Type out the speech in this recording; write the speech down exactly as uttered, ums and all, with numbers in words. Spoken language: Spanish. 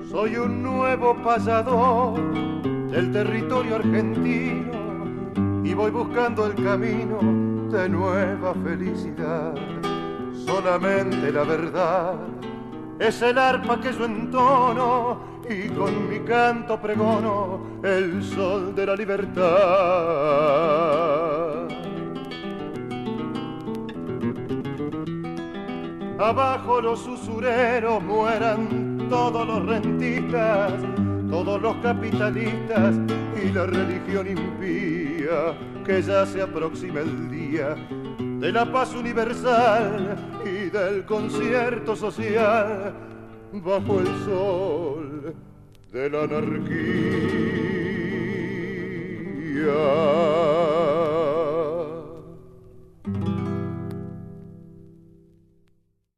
Soy un nuevo pasador del territorio argentino y voy buscando el camino de nueva felicidad. Solamente la verdad es el arpa que yo entono y con mi canto pregono el sol de la libertad. Abajo los usureros, mueran todos los rentistas, todos los capitalistas y la religión impía, que ya se aproxima el día de la paz universal y del concierto social bajo el sol de la anarquía.